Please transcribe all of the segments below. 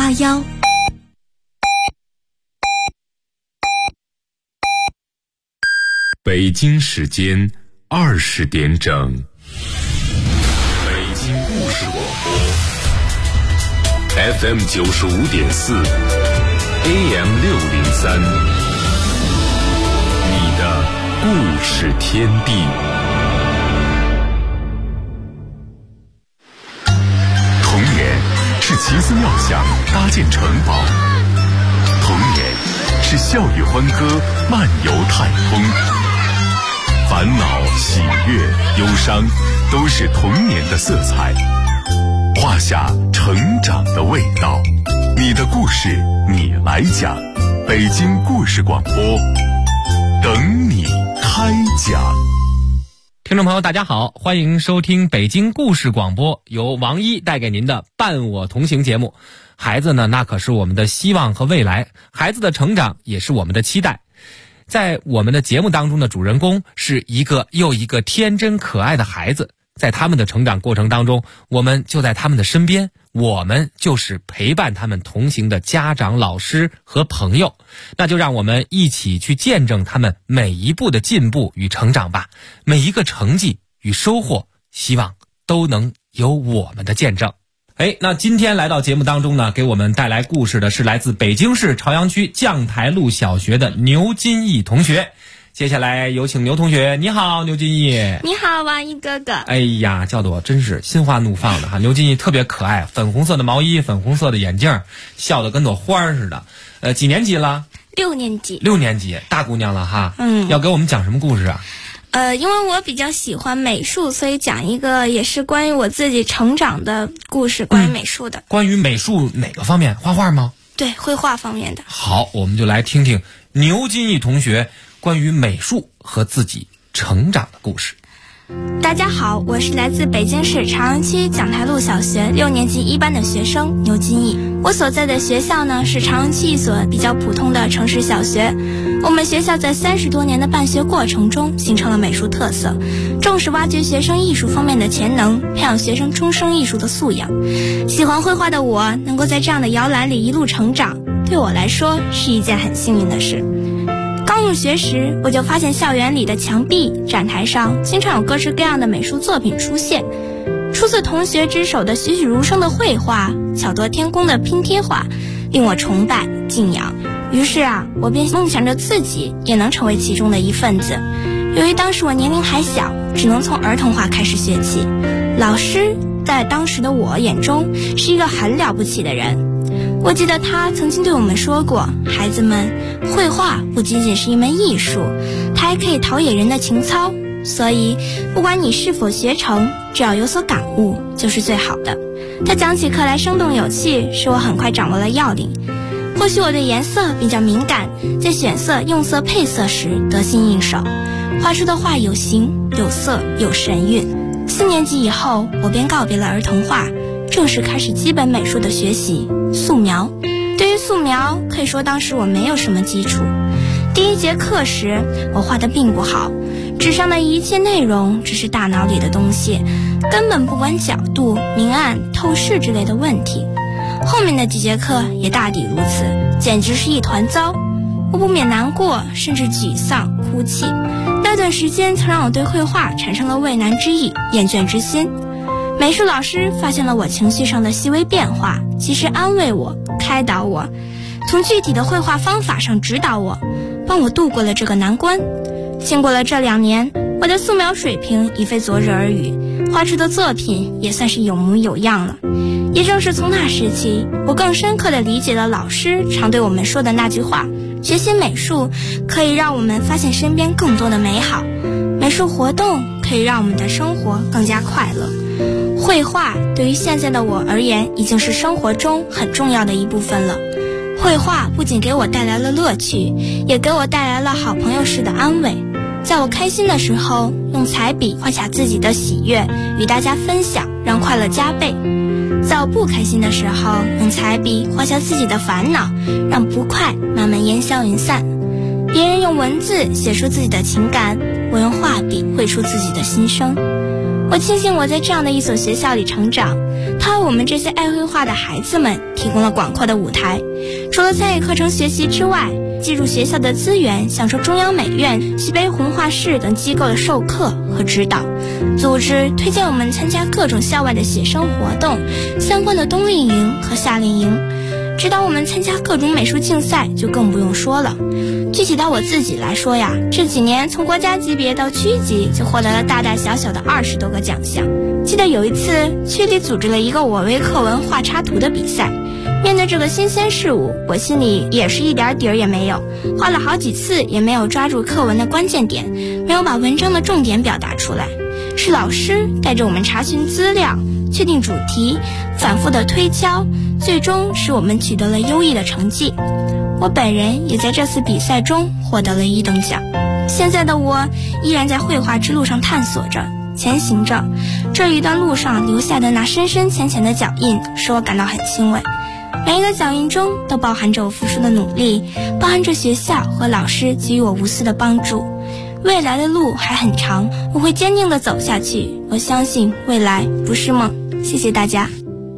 181。 北京时间20点整，北京故事广播 FM 95.4 AM 603，你的故事天地。童年是奇思妙想搭建城堡，童年是笑语欢歌漫游太空，烦恼、喜悦、忧伤，都是童年的色彩，画下成长的味道。你的故事，你来讲。北京故事广播，等你开讲。 听众朋友大家好，欢迎收听北京故事广播，由王一带给您的伴我同行节目。孩子呢，那可是我们的希望和未来，孩子的成长也是我们的期待。在我们的节目当中的主人公是一个又一个天真可爱的孩子，在他们的成长过程当中，我们就在他们的身边，我们就是陪伴他们同行的家长、老师和朋友。那就让我们一起去见证他们每一步的进步与成长吧，每一个成绩与收获，希望都能有我们的见证。那今天来到节目当中呢，给我们带来故事的是来自北京市朝阳区将台路小学的牛金义同学。接下来有请牛同学。你好，牛金义。 你好，王一哥哥。 哎呀，叫得我真是心花怒放的哈！牛金义特别可爱，粉红色的毛衣，粉红色的眼镜，笑得跟朵花似的。几年级了 ？6年级。 6年级，大姑娘了哈。 要给我们讲什么故事啊？ 因为我比较喜欢美术，所以讲一个也是关于我自己成长的故事，关于美术的。 关于美术哪个方面？画画吗？ 对，绘画方面的。 好，我们就来听听牛金义同学关于美术和自己成长的故事。 大家好，我是来自北京市朝阳区将台路小学6年级1班的学生牛金义。我所在的学校呢，是朝阳区一所比较普通的城市小学。我们学校在30多年的办学过程中形成了美术特色，重视挖掘学生艺术方面的潜能，培养学生终生艺术的素养。喜欢绘画的我能够在这样的摇篮里一路成长，对我来说是一件很幸运的事。刚入学时，我就发现校园里的墙壁、展台上经常有各式各样的美术作品出现，出自同学之手的栩栩如生的绘画，巧夺天工的拼贴画，令我崇拜敬仰。于是我便梦想着自己也能成为其中的一份子。由于当时我年龄还小，只能从儿童画开始学起。老师在当时的我眼中是一个很了不起的人。我记得他曾经对我们说过，孩子们，绘画不仅仅是一门艺术，它还可以陶冶人的情操，所以不管你是否学成，只要有所感悟就是最好的。他讲起课来生动有趣，使我很快掌握了要领。或许我对颜色比较敏感，在选色、用色、配色时得心应手，画出的画有形、有色、有神韵。4年级以后，我便告别了儿童画，正式开始基本美术的学习。素描，对于素描可以说当时我没有什么基础。第1节课时，我画得并不好，纸上的一切内容只是大脑里的东西，根本不管角度、明暗、透视之类的问题。后面的几节课也大抵如此，简直是一团糟。我不免难过，甚至沮丧、哭泣。那段时间曾让我对绘画产生了畏难之意、厌倦之心。美术老师发现了我情绪上的细微变化，及时安慰我、开导我，从具体的绘画方法上指导我，帮我度过了这个难关。经过了这2年，我的素描水平已非昨日而语，画出的作品也算是有模有样了。也正是从那时起，我更深刻地理解了老师常对我们说的那句话：学习美术可以让我们发现身边更多的美好，美术活动可以让我们的生活更加快乐。绘画对于现在的我而言，已经是生活中很重要的一部分了。绘画不仅给我带来了乐趣，也给我带来了好朋友式的安慰。在我开心的时候，用彩笔画下自己的喜悦，与大家分享，让快乐加倍；在我不开心的时候，用彩笔画下自己的烦恼，让不快慢慢烟消云散。别人用文字写出自己的情感，我用画笔绘出自己的心声。我庆幸我在这样的一所学校里成长， 它为我们这些爱绘画的孩子们提供了广阔的舞台。除了参与课程学习之外，借助学校的资源，享受中央美院、西北红画室等机构的授课和指导，组织推荐我们参加各种校外的写生活动，相关的冬令营和夏令营，指导我们参加各种美术竞赛就更不用说了。具体到我自己来说呀，这几年从国家级别到区级就获得了大大小小的20多个奖项。记得有一次区里组织了一个我为课文画插图的比赛，面对这个新鲜事物，我心里也是一点底儿也没有，画了好几次也没有抓住课文的关键点，没有把文章的重点表达出来。是老师带着我们查询资料，确定主题，反复的推敲，最终使我们取得了优异的成绩。我本人也在这次比赛中获得了1等奖。现在的我依然在绘画之路上探索着，前行着，这一段路上留下的那深深浅浅的脚印，使我感到很欣慰。每一个脚印中都包含着我付出的努力，包含着学校和老师给予我无私的帮助。未来的路还很长，我会坚定地走下去。我相信未来不是梦。谢谢大家。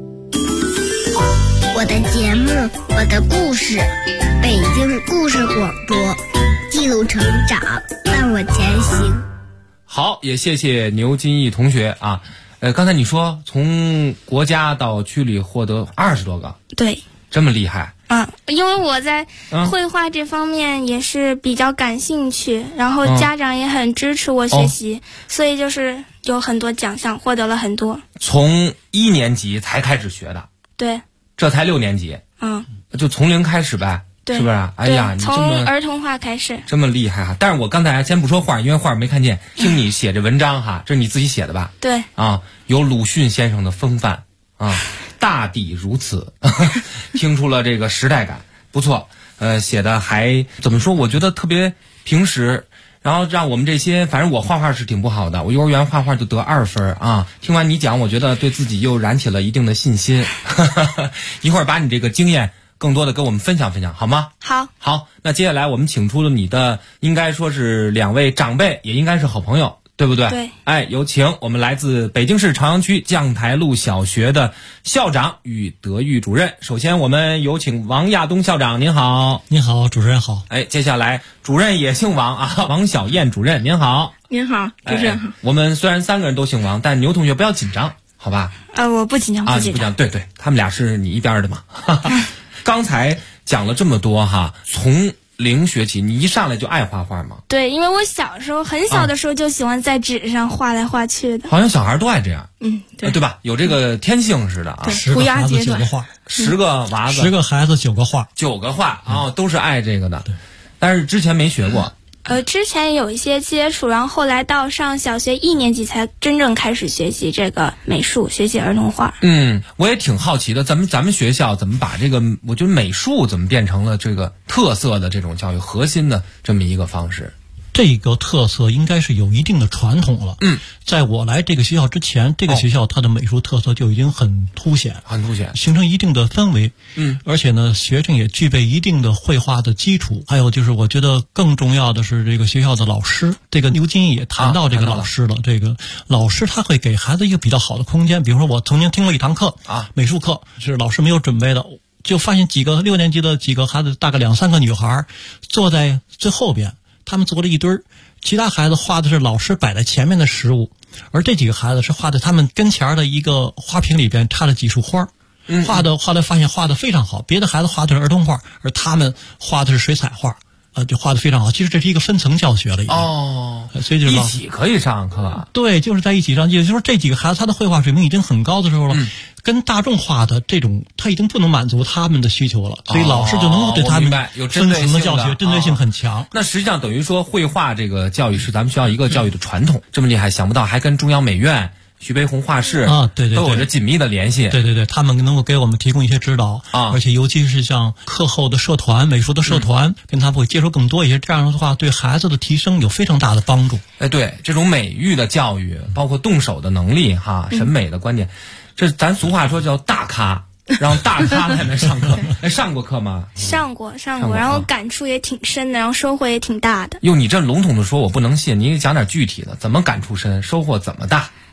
我的节目，我的故事，北京故事广播，记录成长，伴我前行。 好，也谢谢牛金义同学啊。刚才你说从国家到区里获得20多个， 对， 这么厉害。 因为我在绘画这方面也是比较感兴趣，然后家长也很支持我学习，所以就是有很多奖项，获得了很多。 从1年级才开始学的， 对， 这才6年级，就从零开始呗， 对， 是不是？哎呀，你这么从儿童画开始， 这么厉害哈！但是我刚才先不说画，因为画没看见，听你写这文章哈，这是你自己写的吧？ 对， 有鲁迅先生的风范啊。大抵如此，听出了这个时代感，不错。写的还怎么说？我觉得特别平实，然后让我们这些，反正我画画是挺不好的，我幼儿园画画就得2分啊。听完你讲，我觉得对自己又燃起了一定的信心。一会儿把你这个经验更多的跟我们分享分享，好吗？好，那接下来我们请出了你的，应该说是2位长辈，也应该是好朋友。对不对？ 对。 有请我们来自北京市朝阳区将台路小学的校长与德育主任。首先我们有请王亚东校长，您好。 您好，主持人好。 接下来主任也姓王啊，王小燕主任，您好。 您好，主持人好。 我们虽然3个人都姓王，但牛同学不要紧张，好吧？ 我不紧张，不紧张。 对，他们俩是你一边的嘛。刚才讲了这么多哈，从0学起，你一上来就爱画画吗？ 对，因为我小时候很小的时候就喜欢在纸上画来画去的。 好像小孩都爱这样， 对吧？有这个天性似的啊。 10个孩子9个画 ，10个娃子， 10个孩子9个画 ，9个画都是爱这个的。但是之前没学过。 之前有一些接触，然后后来到上小学1年级才真正开始学习这个美术，学习儿童画。 我也挺好奇的，咱们学校怎么把这个，我觉得美术怎么变成了这个特色的这种教育核心的这么一个方式？ 这个特色应该是有一定的传统了。在我来这个学校之前，这个学校它的美术特色就已经很凸显，形成一定的氛围。而且呢，学生也具备一定的绘画的基础。还有就是，我觉得更重要的是这个学校的老师。这个牛金义也谈到这个老师了。这个老师他会给孩子一个比较好的空间。比如说，我曾经听过一堂课美术课是老师没有准备的，就发现几个6年级的几个孩子，大概2、3个女孩坐在最后边。他们坐了一堆儿，其他孩子画的是老师摆在前面的食物，而这几个孩子是画在他们跟前的一个花瓶里边插了几束花，画的后来发现画的非常好。别的孩子画的是儿童画，而他们画的是水彩画，就画的非常好。其实这是一个分层教学了已经。所以就是一起可以上课。 对，就是在一起上，也就是说这几个孩子他的绘画水平已经很高的时候了。跟大众化的这种，他已经不能满足他们的需求了，所以老师就能够对他们分层的教学，针对性很强。 那实际上等于说，绘画这个教育是咱们学校一个教育的传统，这么厉害，想不到还跟中央美院、徐悲鸿画室对都有着紧密的联系。 对，他们能够给我们提供一些指导而且尤其是像课后的社团、美术的社团，跟他们会接触更多一些，这样的话对孩子的提升有非常大的帮助。 对，这种美育的教育，包括动手的能力审美的观点。这咱俗话说叫大咖，让大咖来那上课。上过课吗？ 上过，然后感触也挺深的，然后收获也挺大的。 哟，你这笼统的说我不能信，你讲点具体的，怎么感触深，收获怎么大？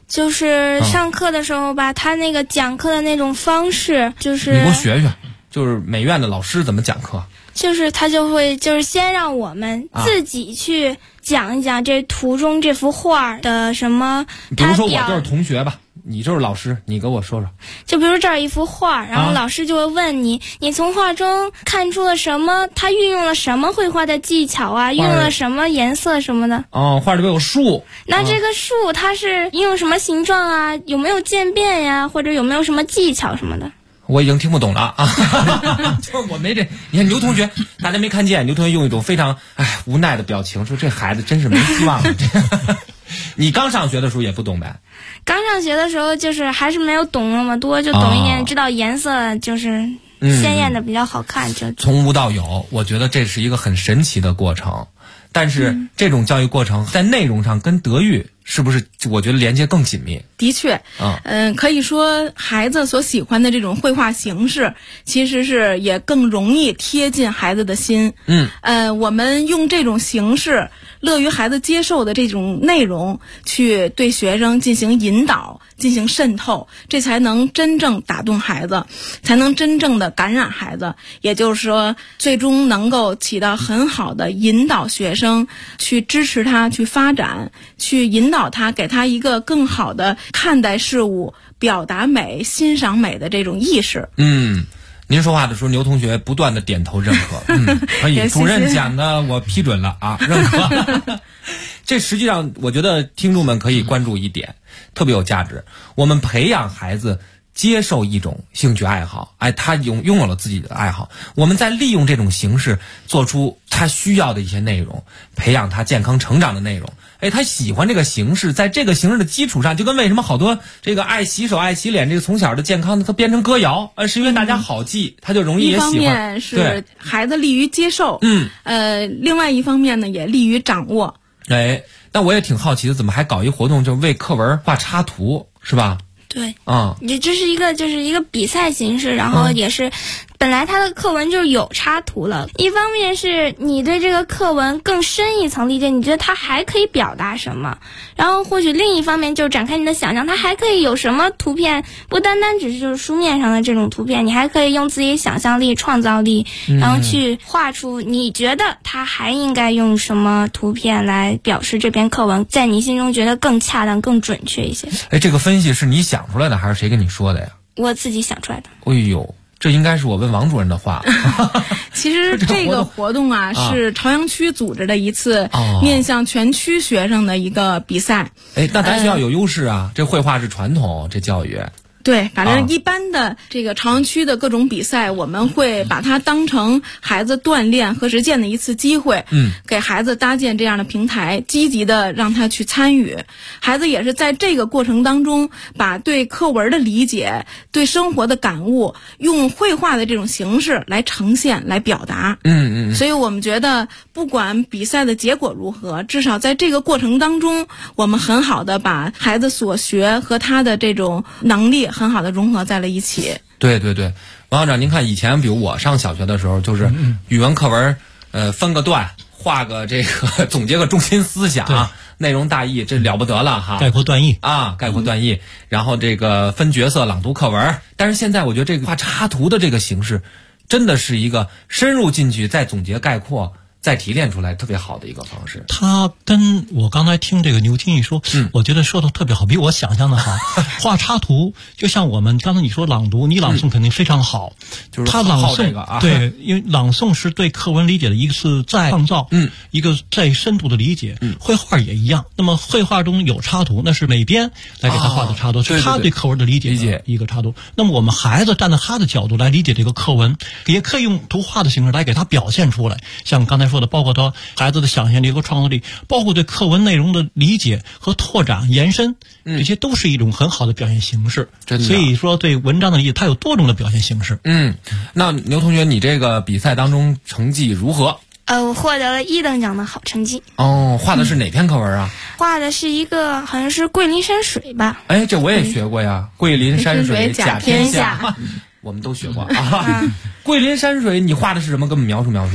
就是上课的时候吧，他那个讲课的那种方式，就是你给我学学，就是美院的老师怎么讲课？ 就是他就会就是先让我们自己去讲一讲这图中这幅画的什么。 比如说我就是同学吧，你就是老师，你给我说说。 就比如这儿一幅画，然后老师就会问你，你从画中看出了什么？他运用了什么绘画的技巧啊？运用了什么颜色什么的？ 哦，画里边有树。 那这个树它是应用什么形状啊？有没有渐变呀？或者有没有什么技巧什么的？ 我已经听不懂了啊！就是我没这，你看牛同学，大家没看见，牛同学用一种非常无奈的表情说：“这孩子真是没希望了。”你刚上学的时候也不懂呗？ 刚上学的时候就是还是没有懂那么多，就懂一点，知道颜色就是鲜艳的比较好看。就从无到有，我觉得这是一个很神奇的过程。但是这种教育过程在内容上跟德育是不是我觉得连接更紧密？ 的确，可以说孩子所喜欢的这种绘画形式，其实是也更容易贴近孩子的心。我们用这种形式，乐于孩子接受的这种内容，去对学生进行引导、进行渗透，这才能真正打动孩子，才能真正的感染孩子。也就是说，最终能够起到很好的引导学生，去支持他去发展，去引导他，给他一个更好的看待事物、表达美、欣赏美的这种意识。 您说话的时候，牛同学不断的点头认可。可以，主任讲的我批准了啊，认可。这实际上我觉得听众们可以关注一点，特别有价值。我们培养孩子接受一种兴趣爱好，他拥有了自己的爱好，我们再利用这种形式做出他需要的一些内容，培养他健康成长的内容。他喜欢这个形式，在这个形式的基础上，就跟为什么好多这个爱洗手爱洗脸这个从小的健康的，它变成歌谣，是因为大家好记，他就容易也喜欢。 一方面是孩子利于接受，另外一方面呢也利于掌握。 但我也挺好奇的，怎么还搞一活动，就是为课文画插图，是吧？ 对，你这是一个就是一个比赛形式，然后也是。本来他的课文就是有插图了，一方面是你对这个课文更深一层理解，你觉得它还可以表达什么，然后或许另一方面就是展开你的想象，它还可以有什么图片，不单单只是就是书面上的这种图片，你还可以用自己想象力、创造力，然后去画出你觉得它还应该用什么图片来表示这篇课文，在你心中觉得更恰当、更准确一些。 这个分析是你想出来的还是谁跟你说的呀？ 我自己想出来的。 哎呦，这应该是我问王主任的话。 其实这个活动是朝阳区组织的一次面向全区学生的一个比赛。 那咱学校有优势啊，这绘画是传统，这教育。 对，反正一般的这个朝阳区的各种比赛，我们会把它当成孩子锻炼和实践的一次机会，给孩子搭建这样的平台，积极的让他去参与。孩子也是在这个过程当中，把对课文的理解、对生活的感悟，用绘画的这种形式来呈现、来表达。所以我们觉得，不管比赛的结果如何，至少在这个过程当中，我们很好的把孩子所学和他的这种能力很好的融合在了一起。 对对对，王校长，您看以前比如我上小学的时候，就是语文课文分个段，画个这个总结个中心思想，内容大意，这了不得了哈， 概括段意概括段意，然后这个分角色朗读课文。但是现在我觉得这个画插图的这个形式真的是一个深入进去再总结概括再提炼出来特别好的一个方式。 他跟我刚才听这个牛金一说，我觉得说的特别好，比我想象的好。画插图就像我们刚才你说朗读，你朗诵肯定非常好， 就是他朗诵这个对，因为朗诵是对课文理解的一次再创造，一个再深度的理解。绘画也一样，那么绘画中有插图，那是美编来给他画的插图，是他对课文的理解的一个插图。那么我们孩子站在他的角度来理解这个课文，也可以用图画的形式来给他表现出来。像刚才说的，包括他孩子的想象力和创造力，包括对课文内容的理解和拓展延伸，这些都是一种很好的表现形式。所以说对文章的理解，它有多种的表现形式。 那牛同学，你这个比赛当中成绩如何？ 我获得了1等奖的好成绩。 画的是哪篇课文啊？ 画的是一个好像是桂林山水吧。 这我也学过呀，桂林山水甲天下。我们都学过啊。桂林山水你画的是什么？跟我们描述描述。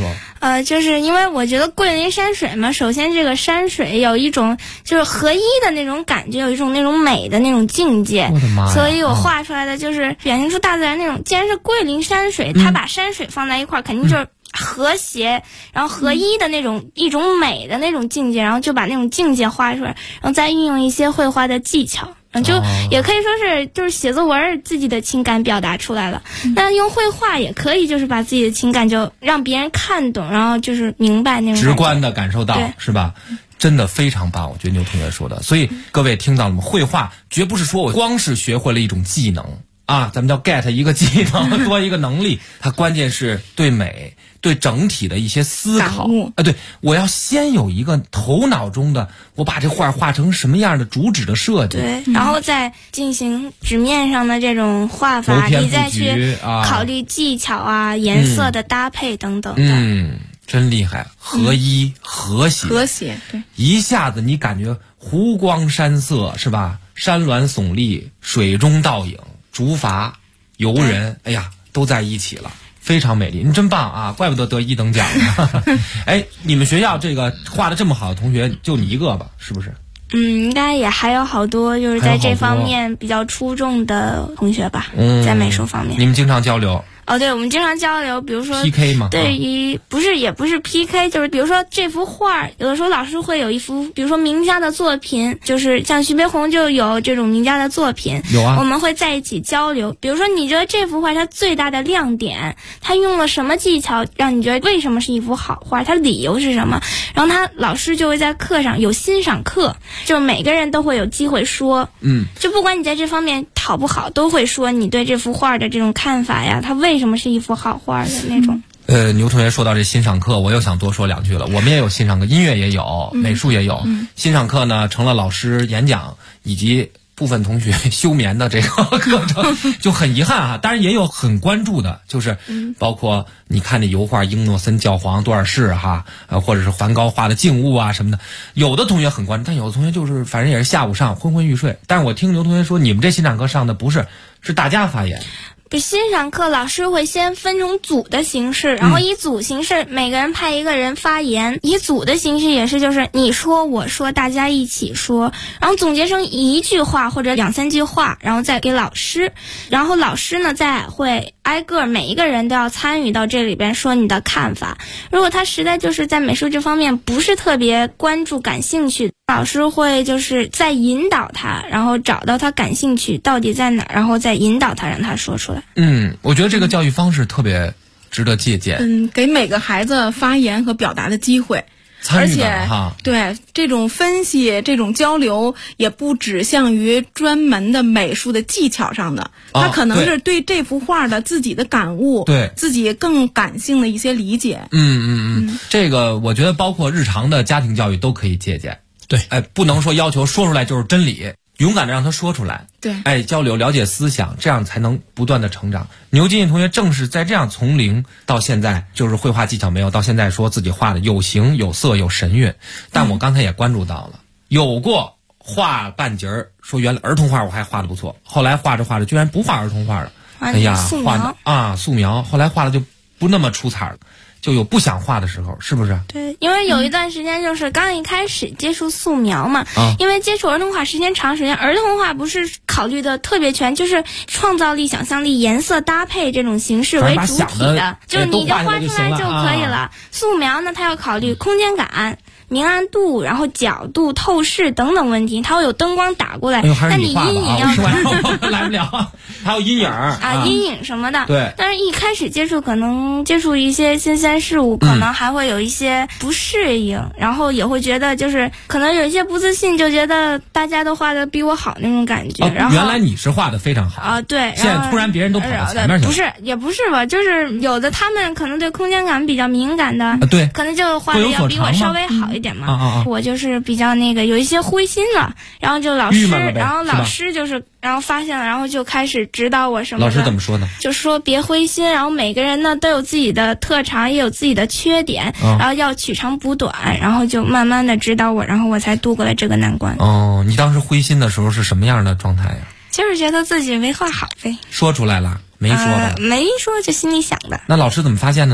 就是因为我觉得桂林山水嘛，首先这个山水有一种就是合一的那种感觉，有一种那种美的那种境界。 我的妈呀！ 所以我画出来的就是表现出大自然那种，既然是桂林山水，它把山水放在一块儿，肯定就是和谐，然后合一的那种一种美的那种境界，然后就把那种境界画出来，然后再运用一些绘画的技巧。就也可以说是就是写作文自己的情感表达出来了，那用绘画也可以就是把自己的情感就让别人看懂，然后就是明白那种直观的感受到，是吧？真的非常棒，我觉得牛同学说的。所以各位听到了吗？绘画绝不是说我光是学会了一种技能啊，咱们叫 get 一个技能多一个能力，它关键是对美对整体的一些思考对，我要先有一个头脑中的我把这画画成什么样的主旨的设计， 对，然后再进行纸面上的这种画法，你再去考虑技巧啊、颜色的搭配等等的。 真厉害，合一、和谐， 对， 一下子你感觉湖光山色是吧？山峦耸立，水中倒影，竹筏、游人，哎呀，都在一起了。非常美丽，你真棒啊！怪不得得1等奖呢。哎，你们学校这个画的这么好的同学就你一个吧？是不是？ 应该也还有好多，就是在这方面比较出众的同学吧，在美术方面。 你们经常交流？ 对，我们经常交流，比如说 PK 吗？ 对于也不是 PK， 就是比如说这幅画，有的时候老师会有一幅，比如说名家的作品，就是像徐悲鸿就有这种名家的作品， 有啊， 我们会在一起交流。比如说你觉得这幅画它最大的亮点，它用了什么技巧，让你觉得为什么是一幅好画，它理由是什么？然后老师就会在课上有欣赏课，就是每个人都会有机会说，就不管你在这方面好不好，都会说你对这幅画的这种看法呀，它为什么是一幅好画的那种。 牛同学说到这欣赏课，我又想多说2句了。我们也有欣赏课，音乐也有，美术也有。欣赏课呢，成了老师演讲以及部分同学休眠的这个课程，就很遗憾啊。当然也有很关注的，就是包括你看这油画英诺森教皇多少世哈，或者是梵高画的静物啊什么的，有的同学很关注，但有的同学就是反正也是下午上昏昏欲睡。但是我听牛同学说，你们这欣赏课上的不是，是大家发言。 欣赏课老师会先分成组的形式，然后以组形式每个人派一个人发言，以组的形式也是就是你说我说大家一起说，然后总结成1句话或者2、3句话，然后再给老师，然后老师呢再会挨个每一个人都要参与到这里边说你的看法。如果他实在就是在美术这方面不是特别关注感兴趣，老师会就是再引导他，然后找到他感兴趣到底在哪，然后再引导他让他说出来。 我觉得这个教育方式特别值得借鉴。 给每个孩子发言和表达的机会。而且对这种分析这种交流也不只向于专门的美术的技巧上的，他可能是对这幅画的自己的感悟，对自己更感性的一些理解。 这个我觉得包括日常的家庭教育都可以借鉴。 对， 不能说要求说出来就是真理，勇敢的让他说出来。 对， 交流了解思想，这样才能不断的成长。牛金义同学正是在这样从零到现在，就是绘画技巧没有，到现在说自己画的有形有色有神韵。但我刚才也关注到了，有过画半截儿，说原来儿童画我还画的不错，后来画着画着居然不画儿童画了。哎呀，画素描，后来画的就不那么出彩了。就有不想画的时候，是不是？ 对，因为有一段时间就是刚一开始接触素描嘛，因为接触儿童画时间长，首先儿童画不是考虑的特别全，就是创造力、想象力、颜色搭配这种形式为主体的，就是你就画出来就可以了。素描呢，它要考虑空间感、明暗度，然后角度、透视等等问题，它会有灯光打过来，但你阴影要来不了，还有阴影阴影什么的。 对， 但是一开始可能接触一些新鲜事物，可能还会有一些不适应，然后也会觉得就是可能有一些不自信，就觉得大家都画的比我好那种感觉。然后原来你是画的非常好对， 现在突然别人都跑到前面去了。 不是，也不是吧，就是有的他们可能对空间感比较敏感的， 对， 可能就画的要比我稍微好一点嘛。我就是比较有一些灰心了，然后就老师就是然后发现了，然后就开始指导我什么的。 老师怎么说呢？ 就说别灰心，然后每个人呢都有自己的特长，也有自己的缺点，然后要取长补短，然后就慢慢的指导我，然后我才度过了这个难关。 你当时灰心的时候是什么样的状态呀？ 就是觉得自己没画好呗。 说出来了？没说吧？ 没说，就心里想的。 那老师怎么发现的呢？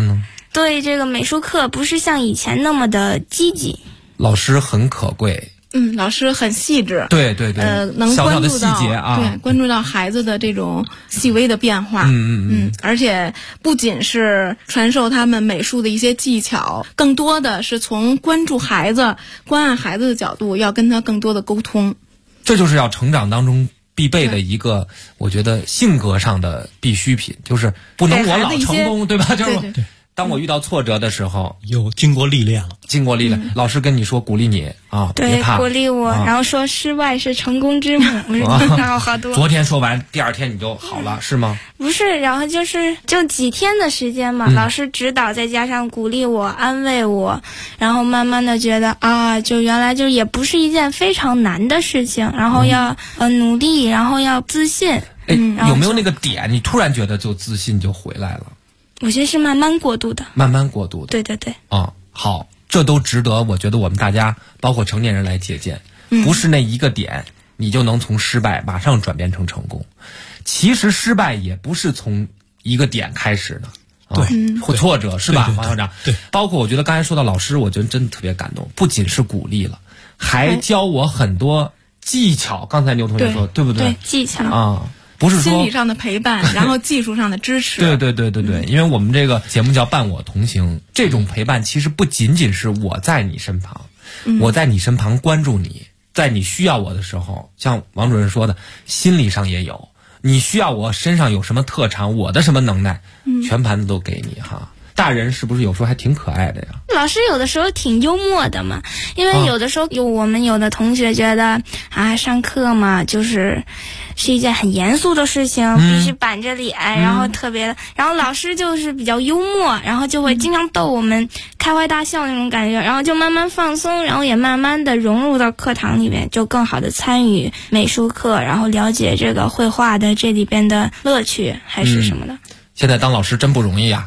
对这个美术课不是像以前那么的积极。 老师很可贵。 老师很细致， 对， 能关注到小小的细节啊， 对，关注到孩子的这种细微的变化，而且不仅是传授他们美术的一些技巧，更多的是从关注孩子、关爱孩子的角度，要跟他更多的沟通。 这就是要成长当中必备的一个，我觉得性格上的必需品，就是不能我老成功，对吧？就是对。 当我遇到挫折的时候， 有经过历练了， 老师跟你说鼓励你啊， 对， 别怕， 鼓励我，然后说失败是成功之母，然后好多。 昨天说完，第二天你就好了，是吗？ 不是，然后就几天的时间嘛，老师指导再加上鼓励我、安慰我，然后慢慢的觉得啊，就原来就也不是一件非常难的事情，然后要努力，然后要自信。 有没有那个点，你突然觉得就自信就回来了？ 我觉得是慢慢过渡的。对。 好，这都值得我觉得我们大家包括成年人来借鉴。不是那一个点你就能从失败马上转变成成功，其实失败也不是从一个点开始的。或挫折是吧，王校长？ 对， 包括我觉得刚才说到老师，我觉得真的特别感动，不仅是鼓励了，还教我很多技巧。刚才牛同学说，对不对？ 对，技巧啊。不是说心理上的陪伴，然后技术上的支持。 对，因为我们这个节目叫伴我同行，这种陪伴其实不仅仅是我在你身旁，我在你身旁关注你，在你需要我的时候，像王主任说的，心理上也有，你需要我身上有什么特长，我的什么能耐，全盘子都给你哈。大人是不是有时候还挺可爱的呀？ 老师有的时候挺幽默的嘛，因为有的时候我们有的同学觉得上课嘛是一件很严肃的事情，必须板着脸，然后特别的，然后老师就是比较幽默，然后就会经常逗我们开怀大笑那种感觉，然后就慢慢放松，然后也慢慢的融入到课堂里面，就更好的参与美术课，然后了解这个绘画的这里边的乐趣还是什么的。 现在当老师真不容易呀，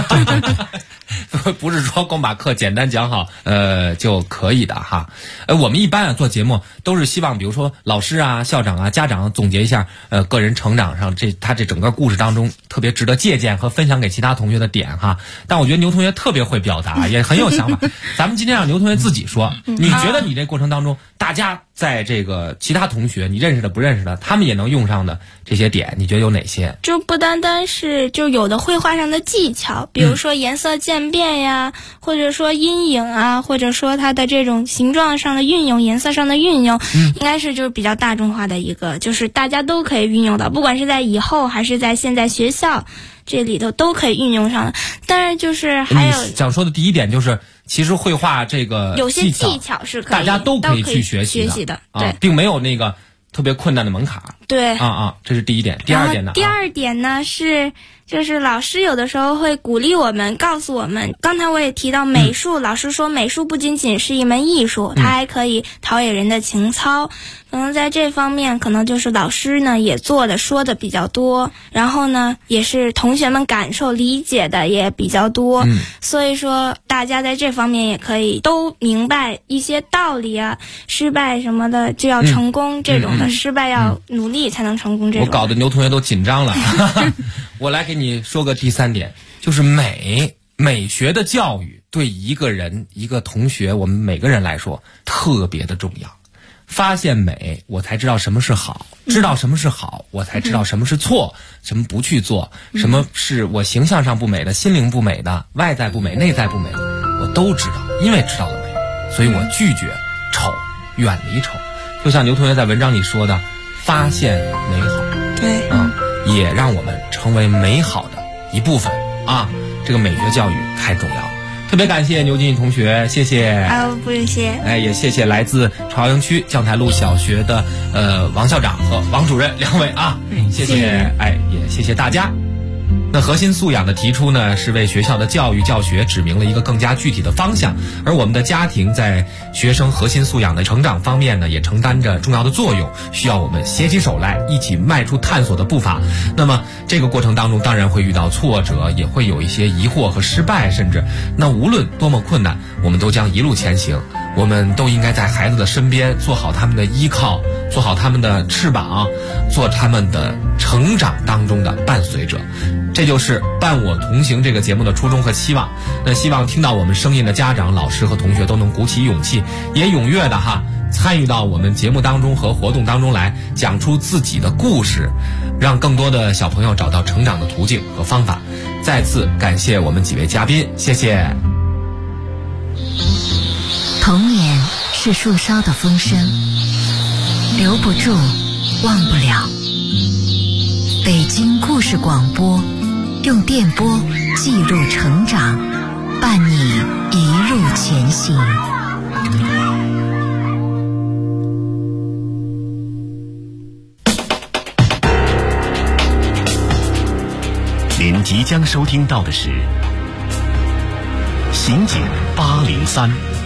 不是说光把课简单讲好就可以的哈。我们一般做节目都是希望，比如说老师啊、校长啊、家长总结一下个人成长上他这整个故事当中特别值得借鉴和分享给其他同学的点哈。但我觉得牛同学特别会表达，也很有想法。咱们今天让牛同学自己说，你觉得你这过程当中，大家在这个其他同学你认识的不认识的，他们也能用上的这些点，你觉得有哪些？ 就不单单是就有的绘画上的技巧，比如说颜色渐变呀，或者说阴影啊，或者说它的这种形状上的运用、颜色上的运用，应该是就是比较大众化的一个，就是大家都可以运用到，不管是在以后还是在现在学校这里头都可以运用上的。但是就是还有想说的第一点就是，其实绘画这个有些技巧是可以大家都可以去学习的， 对，并没有那个特别困难的门槛。 对这是第一点。第二点呢？ 第二点呢是。就是老师有的时候会鼓励我们，告诉我们，刚才我也提到美术，老师说美术不仅仅是一门艺术，它还可以陶冶人的情操。可能在这方面，可能就是老师呢也说的比较多，然后呢也是同学们感受理解的也比较多，所以说大家在这方面也可以都明白一些道理啊，失败什么的就要成功，这种的失败要努力才能成功，这种我搞得牛同学都紧张了。我来给你说个第三点，就是美学的教育对一个人一个同学我们每个人来说特别的重要。发现美，我才知道什么是好，知道什么是好，我才知道什么是错，什么不去做，什么是我形象上不美的、心灵不美的、外在不美、内在不美，我都知道。因为知道了美，所以我拒绝丑，远离丑。就像牛同学在文章里说的，发现美好， 对， 也让我们成为美好的一部分啊！这个美学教育太重要。特别感谢牛金义同学，谢谢。 不用谢。 也谢谢来自朝阳区将台路小学的王校长和王主任两位啊，谢谢。也谢谢大家。那核心素养的提出呢，是为学校的教育教学指明了一个更加具体的方向，而我们的家庭在学生核心素养的成长方面呢，也承担着重要的作用，需要我们携起手来，一起迈出探索的步伐。那么这个过程当中当然会遇到挫折，也会有一些疑惑和失败，甚至那无论多么困难，我们都将一路前行。我们都应该在孩子的身边，做好他们的依靠，做好他们的翅膀，做他们的成长当中的伴随者。这这就是伴我同行这个节目的初衷和期望。那希望听到我们声音的家长、老师和同学都能鼓起勇气，也踊跃的参与到我们节目当中和活动当中来，讲出自己的故事，让更多的小朋友找到成长的途径和方法。再次感谢我们几位嘉宾，谢谢。 童年是树梢的风声，留不住，忘不了。北京故事广播，用电波记录成长，伴你一路前行。 您即将收听到的是《刑警803》。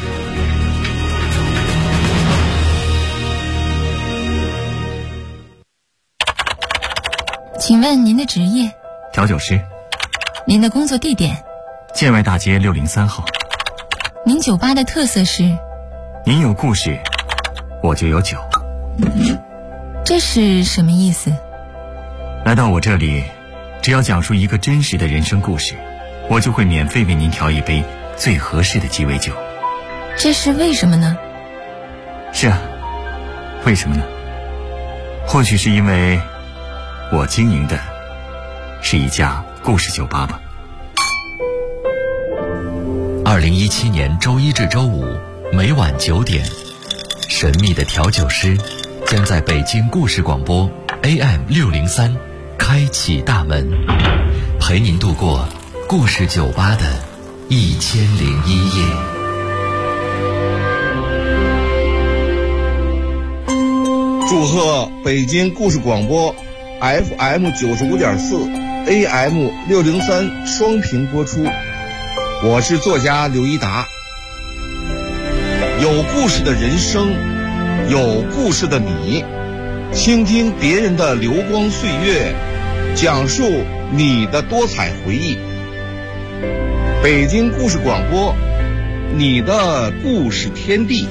请问您的职业？ 调酒师。 您的工作地点？ 建外大街603号。 您酒吧的特色是？ 您有故事，我就有酒。 这是什么意思？ 来到我这里，只要讲述一个真实的人生故事，我就会免费为您调一杯最合适的鸡尾酒。 这是为什么呢？ 是啊，为什么呢？或许是因为我经营的是一家故事酒吧吧。 2017年周一至周五每晚9点，神秘的调酒师将在北京故事广播 AM603开启大门，陪您度过故事酒吧的1001夜。 祝贺北京故事广播 FM95.4 AM603双频播出。我是作家刘一达。有故事的人生，有故事的你，倾听别人的流光岁月，讲述你的多彩回忆。北京故事广播，你的故事天地。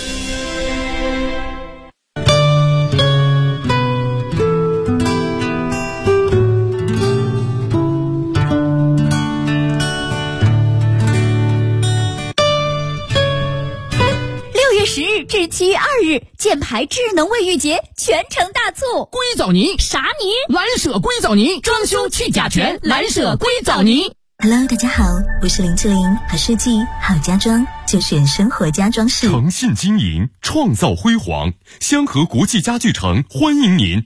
至7月2日，箭牌智能卫浴节全城大促， 硅藻泥啥泥？ 蓝舍硅藻泥，装修去甲醛，蓝舍硅藻泥。 Hello， 大家好，我是林志玲，好设计好家装就选生活家装饰， 诚信经营，创造辉煌，香河国际家具城欢迎您。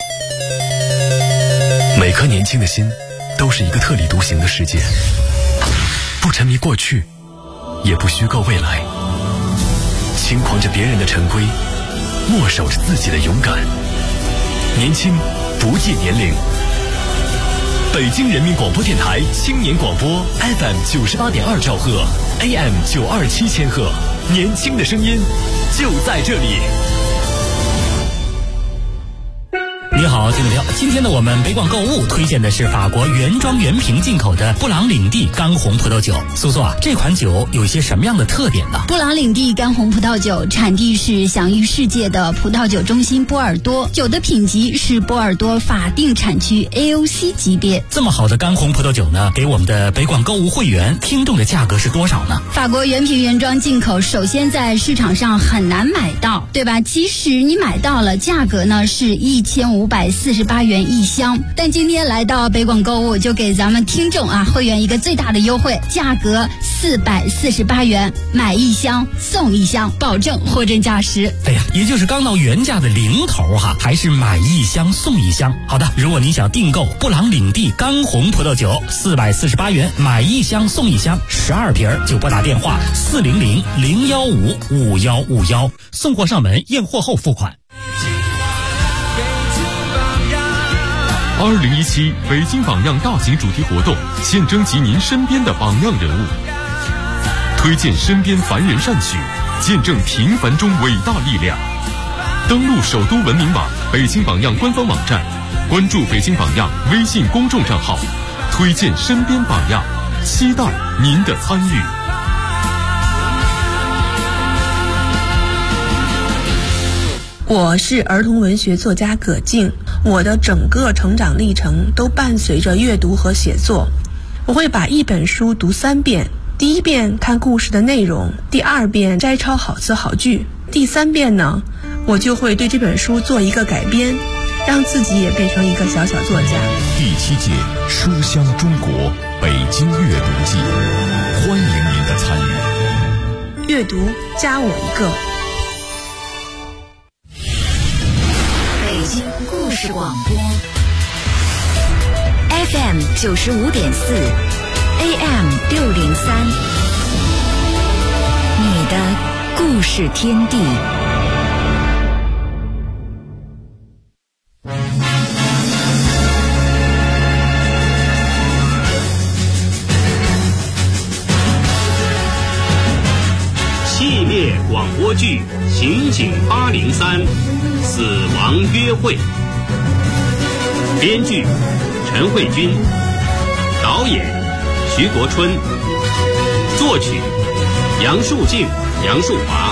每颗年轻的心都是一个特立独行的世界，不沉迷过去，也不虚构未来，轻狂着别人的陈规，默守着自己的勇敢。年轻不计年龄。北京人民广播电台青年广播 FM98.2兆赫 AM927千赫，年轻的声音就在这里。 你好，金子彪。今天呢，我们北广购物推荐的是法国原装原瓶进口的布朗领地干红葡萄酒。苏苏啊，这款酒有一些什么样的特点呢？ 布朗领地干红葡萄酒产地是享誉世界的葡萄酒中心波尔多，酒的品级是波尔多法定产区 AOC 级别。 这么好的干红葡萄酒呢，给我们的北广购物会员听众的价格是多少呢？ 法国原瓶原装进口，首先在市场上很难买到，对吧？即使你买到了，价格呢是1548元一箱。但今天来到北广购物，就给咱们听众会员一个最大的优惠，价格448元，买一箱送一箱，保证货真价实。 哎呀，也就是刚到原价的零头还是买一箱送一箱。好的，如果你想订购布朗领地干红葡萄酒，448元买一箱送一箱，12瓶就拨打电话400-015-5151，送货上门，验货后付款。 2017北京榜样大型主题活动，现征集您身边的榜样人物，推荐身边凡人善举，见证平凡中伟大力量。登录首都文明网、北京榜样官方网站，关注北京榜样微信公众账号，推荐身边榜样，期待您的参与。 我是儿童文学作家葛静， 我的整个成长历程都伴随着阅读和写作。我会把一本书读3遍，第1遍看故事的内容，第2遍摘抄好词好句，第3遍呢，我就会对这本书做一个改编，让自己也变成一个小小作家。 第7届书香中国北京阅读季，欢迎您的参与。 阅读加我一个。 北京故事广播 FM 95.4 AM 603，你的故事天地。 系列广播剧《刑警803死亡约会》，编剧陈慧君，导演徐国春，作曲杨树静、杨树华。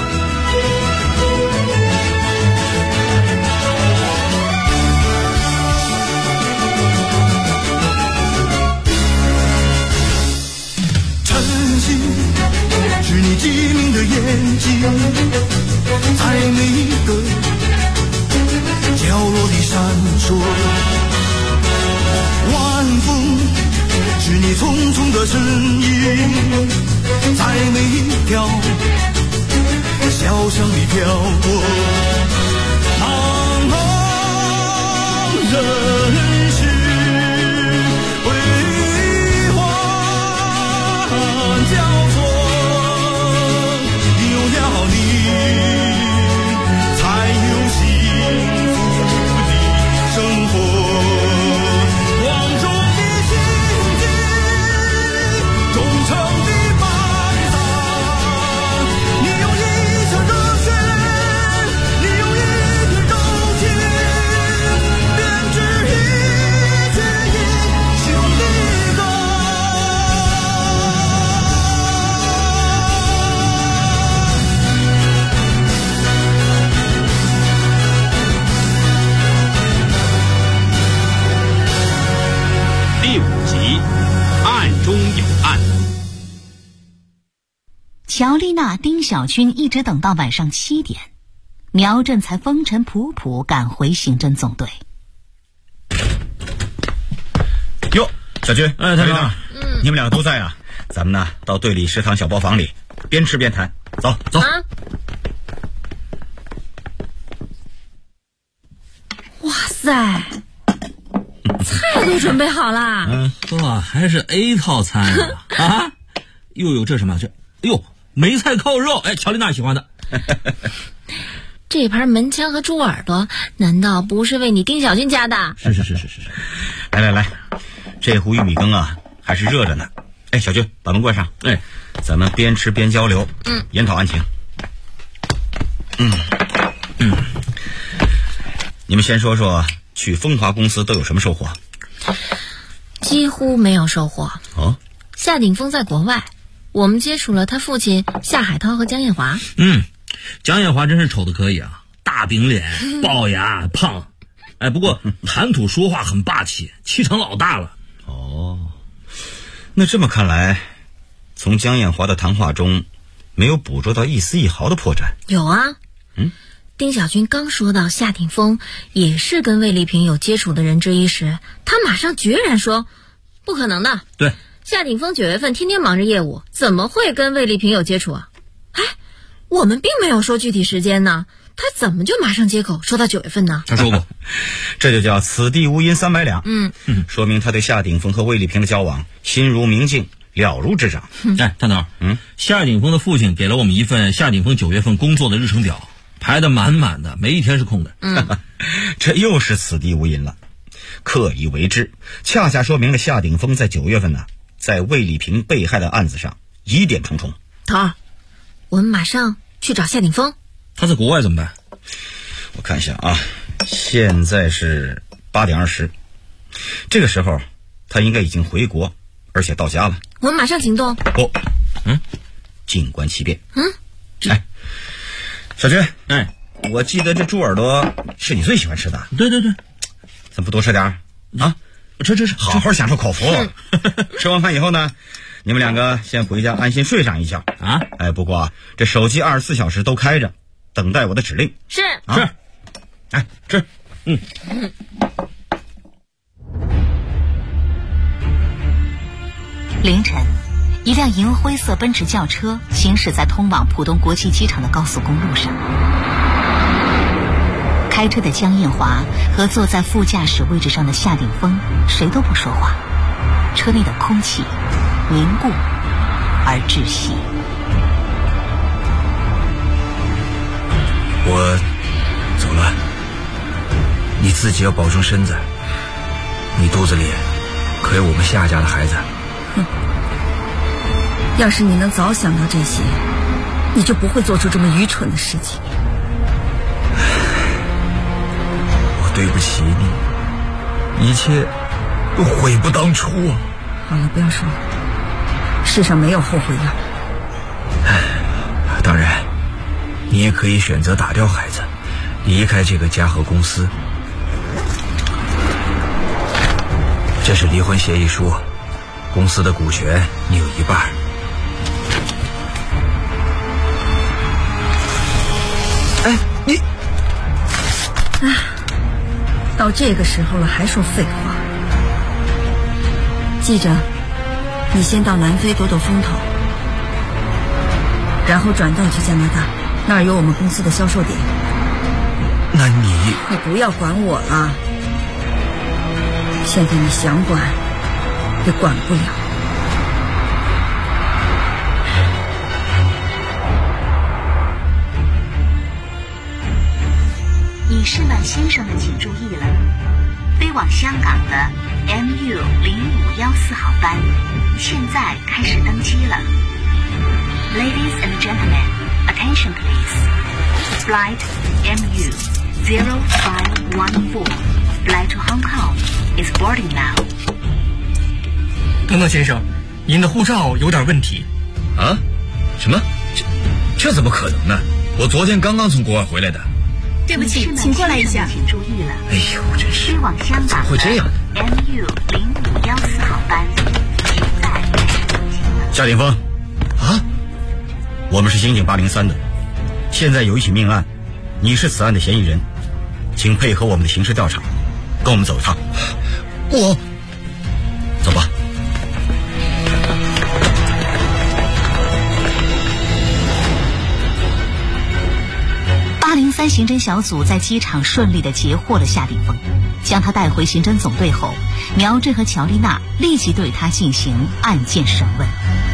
晨曦是你机灵的眼睛，在每一个角落里闪烁。晚风是你匆匆的身影，在每一条小巷里飘过。茫茫人世辉煌交错，有了你才有幸福的生活。 乔丽娜、丁小军一直等到晚上7点，苗振才风尘仆仆赶回刑侦总队。 哟，小军， 探长， 你们两个都在啊？咱们呢，到队里食堂小包房里，边吃边谈。走走。 哇塞，菜都准备好了。 哇，还是 A 套餐啊！又有这什么？哎呦，梅菜扣肉，乔丽娜喜欢的。 这盘门腔和猪耳朵，难道不是为你丁小军加的？ 是。 来，这壶玉米羹啊，还是热着呢。小军，把门关上。咱们边吃边交流，研讨案情。你们先说说去风华公司都有什么收获？ 几乎没有收获。 哦， 夏鼎峰在国外，我们接触了他父亲夏海涛和江艳华。 江艳华真是丑的可以啊，大饼脸，龅牙，胖。不过谈吐说话很霸气，气场老大了。 哦，那这么看来，从江艳华的谈话中没有捕捉到一丝一毫的破绽。 有啊。丁小军刚说到夏鼎峰也是跟魏丽萍有接触的人之一时，他马上决然说不可能的。 对， 夏鼎峰9月份天天忙着业务，怎么会跟魏丽萍有接触啊？我们并没有说具体时间呢，他怎么就马上接口说到9月份呢？ 他说过这就叫此地无银300两。说明他对夏鼎峰和魏丽萍的交往心如明镜，了如指掌。 探长，夏鼎峰的父亲给了我们一份夏鼎峰9月份工作的日程表，排得满满的，没一天是空的。 这又是此地无银了，刻意为之，恰恰说明了夏鼎峰在9月份呢，在魏丽萍被害的案子上疑点重重。 头儿，我们马上去找夏鼎峰。 他在国外怎么办？ 我看一下啊，现在是8点20，这个时候他应该已经回国，而且到家了。 我们马上行动。 静观其变。小军，我记得这猪耳朵是你最喜欢吃的。 对， 咱不多吃点啊？吃，好好享受口福。吃完饭以后呢，你们两个先回家安心睡上一觉啊。哎，不过这手机24小时都开着，等待我的指令。 是。 哎，吃。 凌晨，一辆银灰色奔驰轿车行驶在通往浦东国际机场的高速公路上。开车的江艳华和坐在副驾驶位置上的夏鼎峰谁都不说话，车内的空气凝固而窒息。 我走了，你自己要保重身子，你肚子里可有我们夏家的孩子。 要是你能早想到这些，你就不会做出这么愚蠢的事情。 我对不起你，一切都悔不当初啊。 好了，不要说了，世上没有后悔药。 当然，你也可以选择打掉孩子，离开这个家和公司。这是离婚协议书，公司的股权你有一半。 哎，你，到这个时候了还说废话。记着，你先到南非躲躲风头，然后转道去加拿大，那儿有我们公司的销售点。 那你不要管我了，现在你想管也管不了。 女士们、先生们，请注意了，飞往香港的 MU0514 号班现在开始登机了。Ladies and gentlemen, attention please. Flight MU0514, flight to Hong Kong is boarding now. 等等，先生，您的护照有点问题。 啊？什么？这怎么可能呢？我昨天刚刚从国外回来的。 对不起，请过来一下。请注意了。 哎呦，真是！ 飞往香港会这样的 MU0514 号班现在夏鼎峰，啊，我们是刑警803的，现在有一起命案，你是此案的嫌疑人，请配合我们的刑事调查，跟我们走一趟。走吧。 803刑侦小组在机场顺利地截获了夏鼎峰，将他带回刑侦总队后，苗振和乔丽娜立即对他进行案件审问。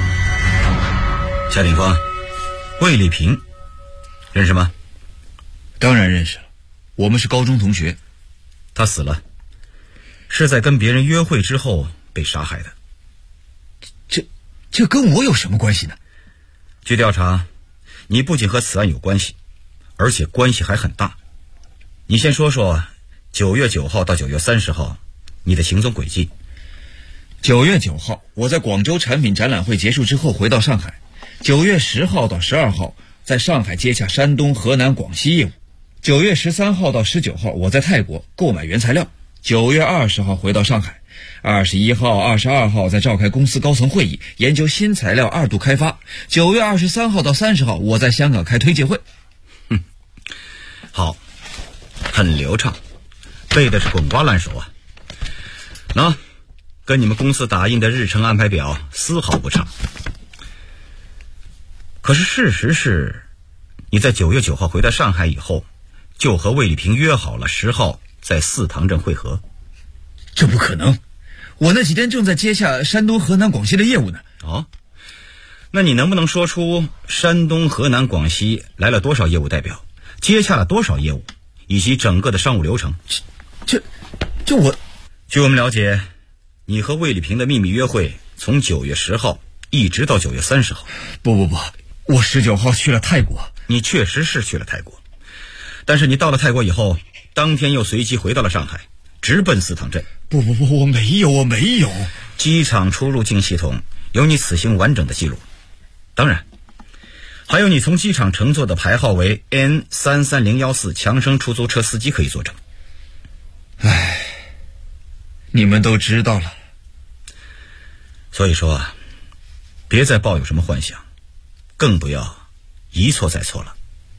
夏鼎峰，魏丽萍，认识吗？ 当然认识了，我们是高中同学。 他死了，是在跟别人约会之后被杀害的。 这跟我有什么关系呢？ 据调查，你不仅和此案有关系，而且关系还很大。你先说说9月9号到9月30号你的行踪轨迹。 9月9号，我在广州产品展览会结束之后回到上海。9月10号到12号，在上海接洽山东、河南、广西业务。9月13号到19号，我在泰国购买原材料。9月20号回到上海。21号、22号在召开公司高层会议，研究新材料2度开发。9月23号到30号，我在香港开推介会。 好，很流畅，背的是滚瓜烂熟啊。喏，跟你们公司打印的日程安排表丝毫不差。可是事实是，你在9月9号回到上海以后，就和魏丽萍约好了10号在4塘镇会合。 这不可能，我那几天正在接洽山东、河南、广西的业务呢。 哦，那你能不能说出山东、河南、广西来了多少业务代表，接洽了多少业务，以及整个的商务流程？ 这据我们了解，你和魏丽萍的秘密约会从9月10号一直到9月30号。 不，我19号去了泰国。 你确实是去了泰国，但是你到了泰国以后，当天又随即回到了上海，直奔4塘镇。 不，我没有。 机场出入境系统有你此行完整的记录，当然还有你从机场乘坐的牌号为 N33014强生出租车司机可以作证。 你们都知道了。 所以说啊，别再抱有什么幻想，更不要一错再错了。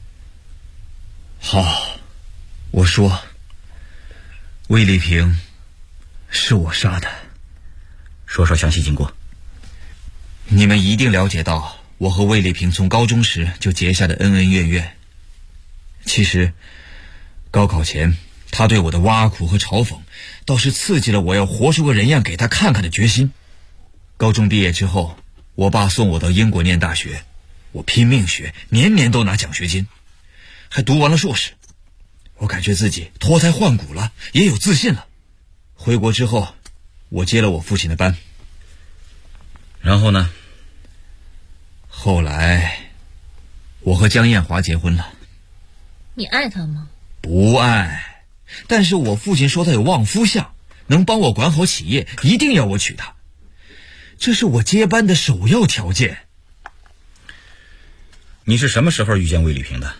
好，我说，魏丽萍是我杀的。 说说详细经过。 你们一定了解到我和魏丽萍从高中时就结下的恩恩怨怨。其实高考前他对我的挖苦和嘲讽倒是刺激了我要活出个人样给他看看的决心。高中毕业之后，我爸送我到英国念大学，我拼命学，年年都拿奖学金，还读完了硕士。我感觉自己脱胎换骨了，也有自信了。回国之后，我接了我父亲的班。 然后呢？ 后来我和江艳华结婚了。 你爱他吗？ 不爱，但是我父亲说他有望夫相，能帮我管好企业，一定要我娶她，这是我接班的首要条件。 你是什么时候遇见魏丽萍的？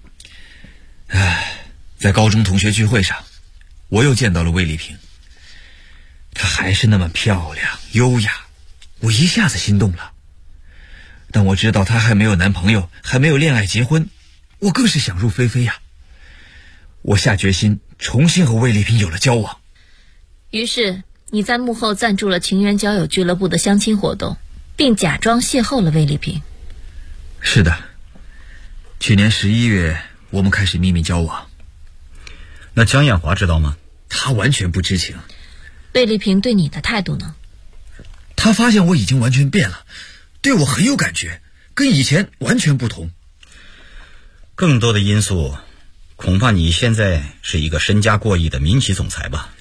在高中同学聚会上，我又见到了魏丽萍。她还是那么漂亮优雅，我一下子心动了。但我知道她还没有男朋友，还没有恋爱结婚，我更是想入非非呀。我下决心重新和魏丽萍有了交往。 于是你在幕后赞助了情缘交友俱乐部的相亲活动，并假装邂逅了魏丽萍。 是的，去年11月我们开始秘密交往。 那江艳华知道吗？ 她完全不知情。 魏丽萍对你的态度呢？ 她发现我已经完全变了，对我很有感觉，跟以前完全不同。 更多的因素，恐怕你现在是一个身家过亿的民企总裁吧？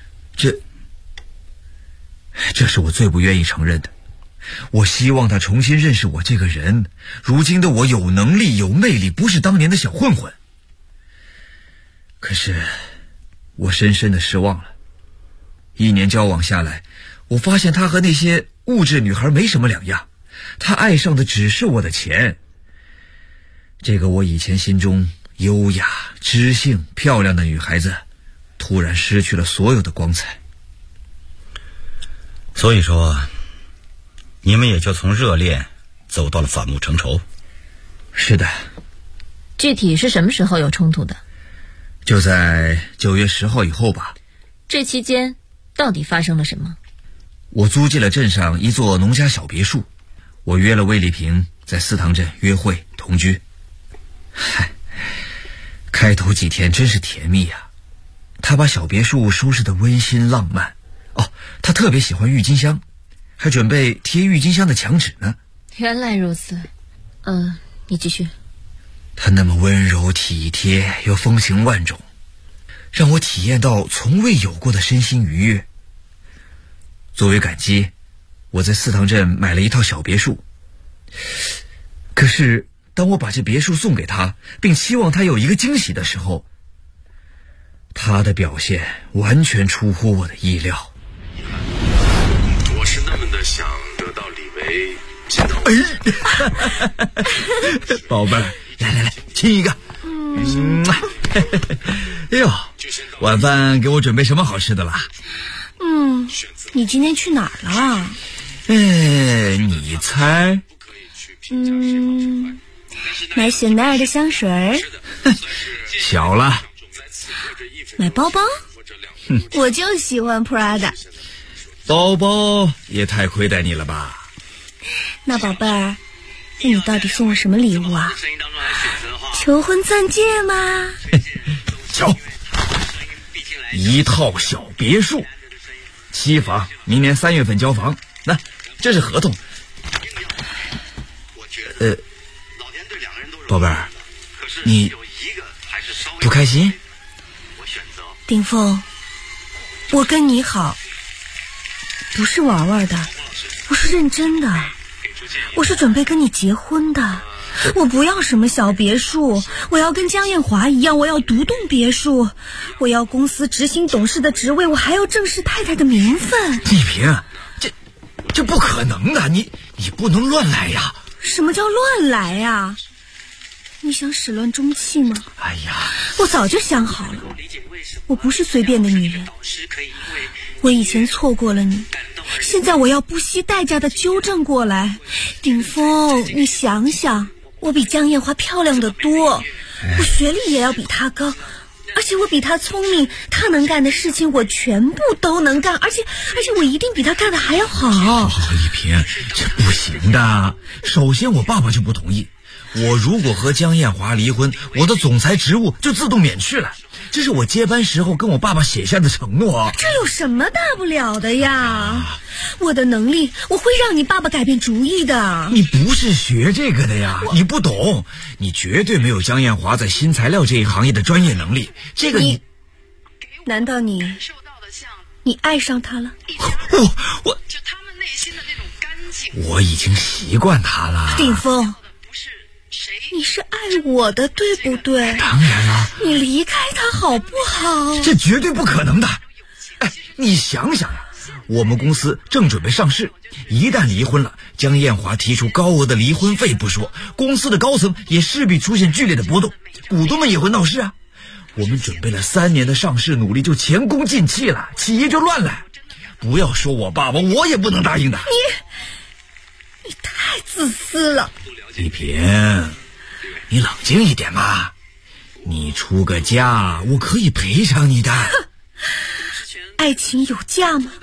这是我最不愿意承认的。我希望他重新认识我这个人，如今的我有能力有魅力，不是当年的小混混。可是我深深的失望了。1年交往下来，我发现他和那些物质女孩没什么两样，他爱上的只是我的钱。这个我以前心中优雅知性漂亮的女孩子，突然失去了所有的光彩。 所以说你们也就从热恋走到了反目成仇。 是的。 具体是什么时候有冲突的？ 就在9月10号以后吧。 这期间到底发生了什么？ 我租进了镇上一座农家小别墅，我约了魏丽萍在四塘镇约会同居。开头几天真是甜蜜呀，她把小别墅收拾得温馨浪漫。她特别喜欢郁金香，还准备贴郁金香的墙纸呢。 原来如此。你继续。 她那么温柔体贴又风情万种，让我体验到从未有过的身心愉悦。作为感激，我在四塘镇买了一套小别墅。可是当我把这别墅送给她，并期望她有一个惊喜的时候，她的表现完全出乎我的意料。 我是那么的想得到李维心头。 宝贝儿，来亲一个。哎呦，晚饭给我准备什么好吃的啦？ 你今天去哪儿了？ 你猜？ 买香奈儿的香水。 小了。 买包包？我就喜欢 Prada。 包包也太亏待你了吧？ 那宝贝儿，那你到底送我什么礼物啊？求婚钻戒吗？ 瞧，一套小别墅，7房，明年3月份交房。那这是合同。宝贝儿，你不开心？ 丁峰，我跟你好，不是玩玩的，我是认真的，我是准备跟你结婚的。我不要什么小别墅，我要跟江艳华一样，我要独栋别墅，我要公司执行董事的职位，我还要正式太太的名分。 丽萍，这不可能的，你不能乱来呀！ 什么叫乱来呀？你想始乱终弃吗？我早就想好了，我不是随便的女人， 我以前错过了你，现在我要不惜代价的纠正过来。顶峰，你想想，我比江艳华漂亮得多，我学历也要比她高，而且我比她聪明，她能干的事情我全部都能干，而且我一定比她干的还要好。 丽萍，这不行的。首先我爸爸就不同意，我如果和江艳华离婚，我的总裁职务就自动免去了，这是我接班时候跟我爸爸写下的承诺。 这有什么大不了的呀？我的能力，我会让你爸爸改变主意的。 你不是学这个的呀，你不懂，你绝对没有江艳华在新材料这一行业的专业能力。这个难道你爱上他了？ 我已经习惯他了。 顶峰，你是爱我的，对不对？ 当然了。 你离开他好不好？ 这绝对不可能的。你想想呀，我们公司正准备上市，一旦离婚了，江艳华提出高额的离婚费不说，公司的高层也势必出现剧烈的波动，股东们也会闹事啊。我们准备了3年的上市努力就前功尽弃了，企业就乱了。不要说我爸爸，我也不能答应的。 你太自私了。 丽萍，你冷静一点嘛，你出个价我可以赔偿你的。 爱情有价吗？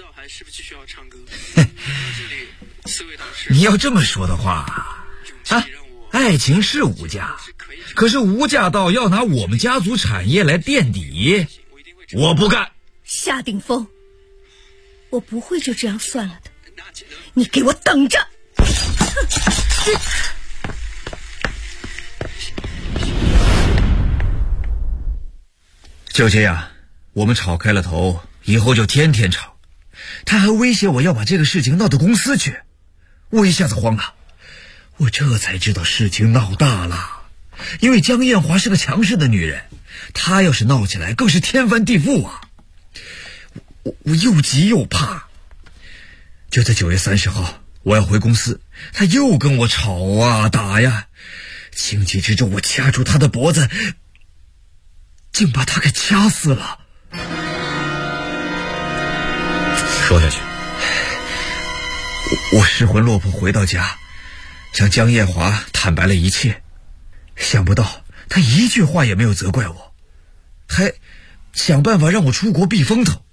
你要这么说的话爱情是无价，可是无价到要拿我们家族产业来垫底，我不干。 夏顶峰，我不会就这样算了的，你给我等着。 就这样，我们吵开了头，以后就天天吵。他还威胁我要把这个事情闹到公司去，我一下子慌了。我这才知道事情闹大了，因为江艳华是个强势的女人，她要是闹起来更是天翻地覆啊。我又急又怕。就在9月30号我要回公司，他又跟我吵啊打呀，情急之中我掐住他的脖子，竟把他给掐死了。 说下去。 我失魂落魄回到家，向江艳华坦白了一切，想不到他一句话也没有责怪我，还想办法让我出国避风头。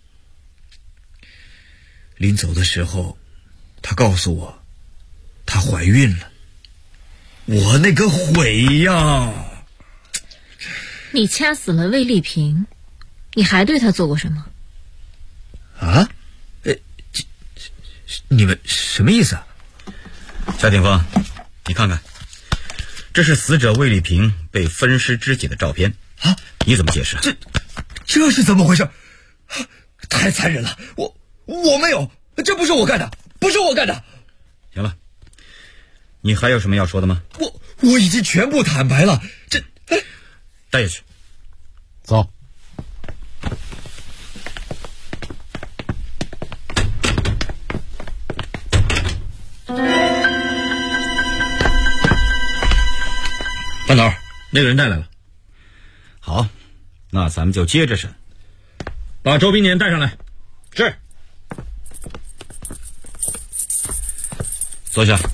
临走的时候，他告诉我她怀孕了。我那个悔呀！ 你掐死了魏丽萍，你还对她做过什么？ 啊？你们什么意思啊？ 夏顶峰，你看看，这是死者魏丽萍被分尸肢解的照片啊，你怎么解释？ 这是怎么回事？太残忍了！我没有，这不是我干的，不是我干的。 行了，你还有什么要说的吗？ 我已经全部坦白了。 带下去。 走。 班头，那个人带来了。 好，那咱们就接着审。 把周冰年带上来。 是。坐下。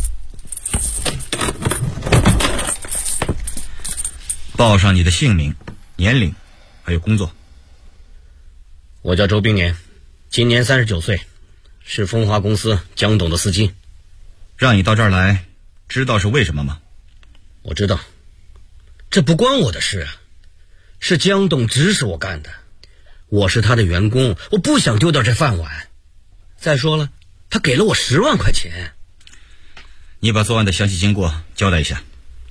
报上你的姓名、年龄，还有工作。 我叫周冰年，今年39岁，是风华公司江董的司机。 让你到这儿来，知道是为什么吗？ 我知道，这不关我的事啊，是江董指使我干的。我是他的员工，我不想丢掉这饭碗。再说了，他给了我10万块钱。 你把作案的详细经过交代一下。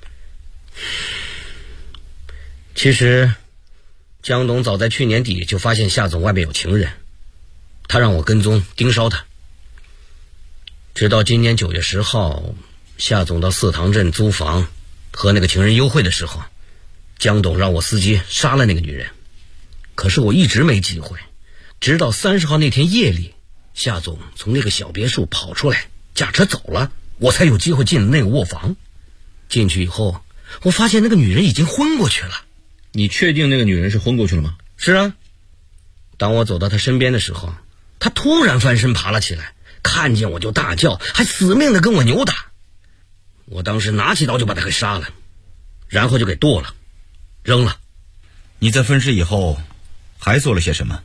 其实江董早在去年底就发现夏总外面有情人，他让我跟踪盯梢他，直到今年9月10号夏总到四塘镇租房和那个情人幽会的时候，江董让我司机杀了那个女人。可是我一直没机会，直到30号那天夜里，夏总从那个小别墅跑出来驾车走了，我才有机会进了那个卧房。进去以后，我发现那个女人已经昏过去了。 你确定那个女人是昏过去了吗？ 是啊，当我走到她身边的时候， 他突然翻身爬了起来，看见我就大叫，还死命的跟我扭打。我当时拿起刀就把他给杀了，然后就给剁了，扔了。 你在分尸以后还做了些什么？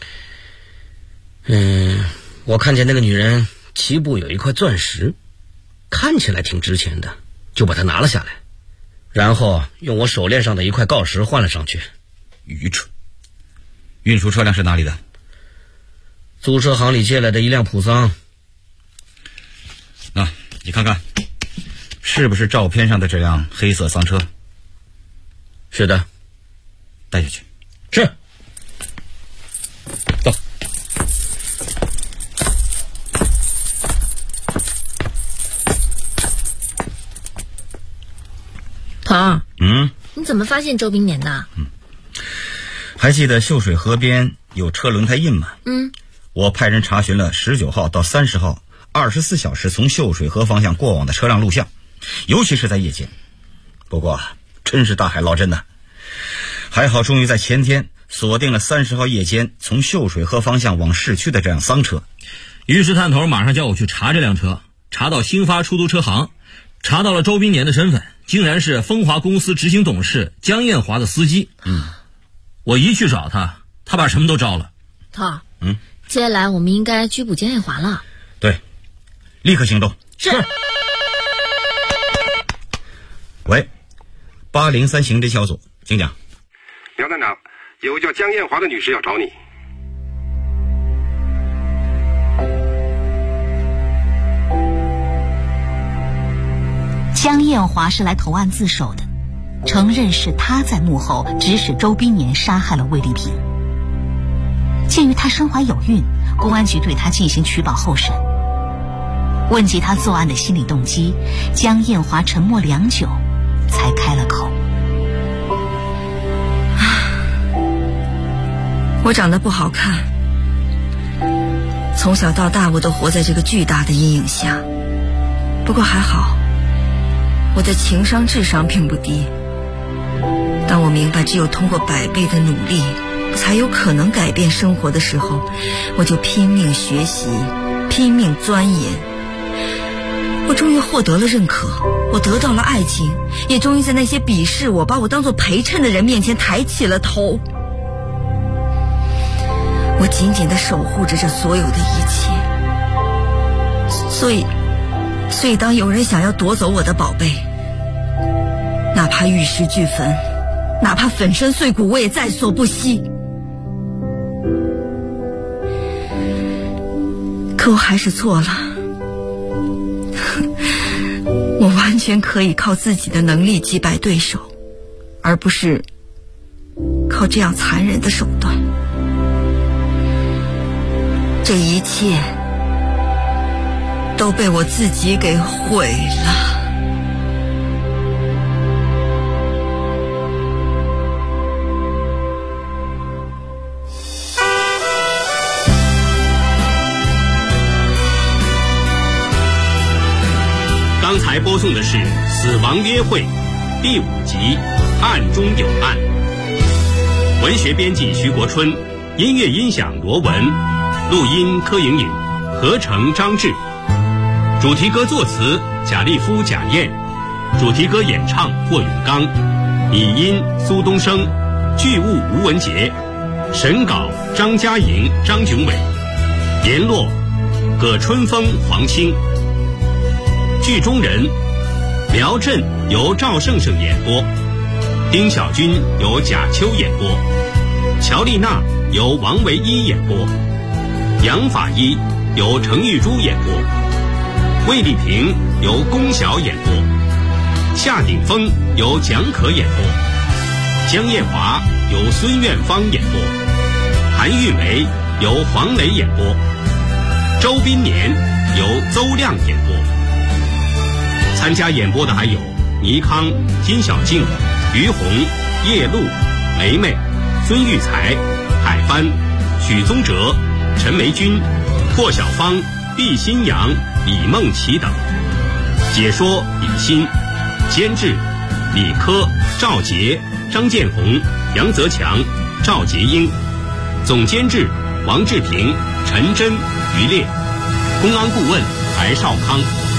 我看见那个女人脐部有一块钻石，看起来挺值钱的，就把它拿了下来，然后用我手链上的一块锆石换了上去。 愚蠢！运输车辆是哪里的？ 租车行里借来的一辆普桑。 你看看，是不是照片上的这辆黑色桑车？ 是的。 带下去。 是。走。 头，你怎么发现周冰年的？ 还记得秀水河边有车轮胎印吗？我派人查询了19号到30号24小时从秀水河方向过往的车辆录像，尤其是在夜间。不过真是大海捞针呐！还好终于在前天锁定了30号夜间从秀水河方向往市区的这辆桑车。 于是探头马上叫我去查这辆车，查到兴发出租车行，查到了周冰年的身份，竟然是风华公司执行董事江艳华的司机。我一去找他，他把什么都招了。 头，接下来我们应该拘捕江艳华了。 对，立刻行动。 是。 喂，803刑侦小组，请讲。 苗探长，有叫江艳华的女士要找你。 江艳华是来投案自首的，承认是他在幕后指使周冰年杀害了魏丽萍。鉴于他身怀有孕，公安局对他进行取保候审。问及他作案的心理动机，江艳华沉默良久，才开了口。 我长得不好看，从小到大我都活在这个巨大的阴影下。不过还好，我的情商智商并不低。当我明白只有通过100倍的努力才有可能改变生活的时候，我就拼命学习，拼命钻研。我终于获得了认可，我得到了爱情，也终于在那些鄙视我把我当作陪衬的人面前抬起了头。我紧紧地守护着这所有的一切，所以当有人想要夺走我的宝贝，哪怕玉石俱焚，哪怕粉身碎骨，我也在所不惜。可我还是错了，我完全可以靠自己的能力击败对手，而不是靠这样残忍的手段。这一切都被我自己给毁了。 刚才播送的是《死亡约会》第5集《案中有案》，文学编辑徐国春，音乐音响罗文，录音柯莹莹，合成张志，主题歌作词贾立夫、贾燕，主题歌演唱霍永刚，拟音苏东升，剧务吴文杰，审稿张嘉莹、张炯伟，联络葛春风、黄清。剧中人苗震由赵胜胜演播，丁小军由贾秋演播，乔丽娜由王维一演播，杨法医由程玉珠演播，魏丽萍由龚晓演播，夏鼎峰由蒋可演播，江艳华由孙苑芳演播，韩玉梅由黄磊演播，周斌年由邹亮演播。参加演播的还有倪康、金小静、于红、叶露、梅梅、孙玉才、海帆、许宗哲、陈梅君、霍小芳、毕新阳、李梦琪等。解说李欣，监制李科、赵杰、张建红、杨泽强、赵杰英，总监制王志平、 陈真、于烈，公安顾问白少康。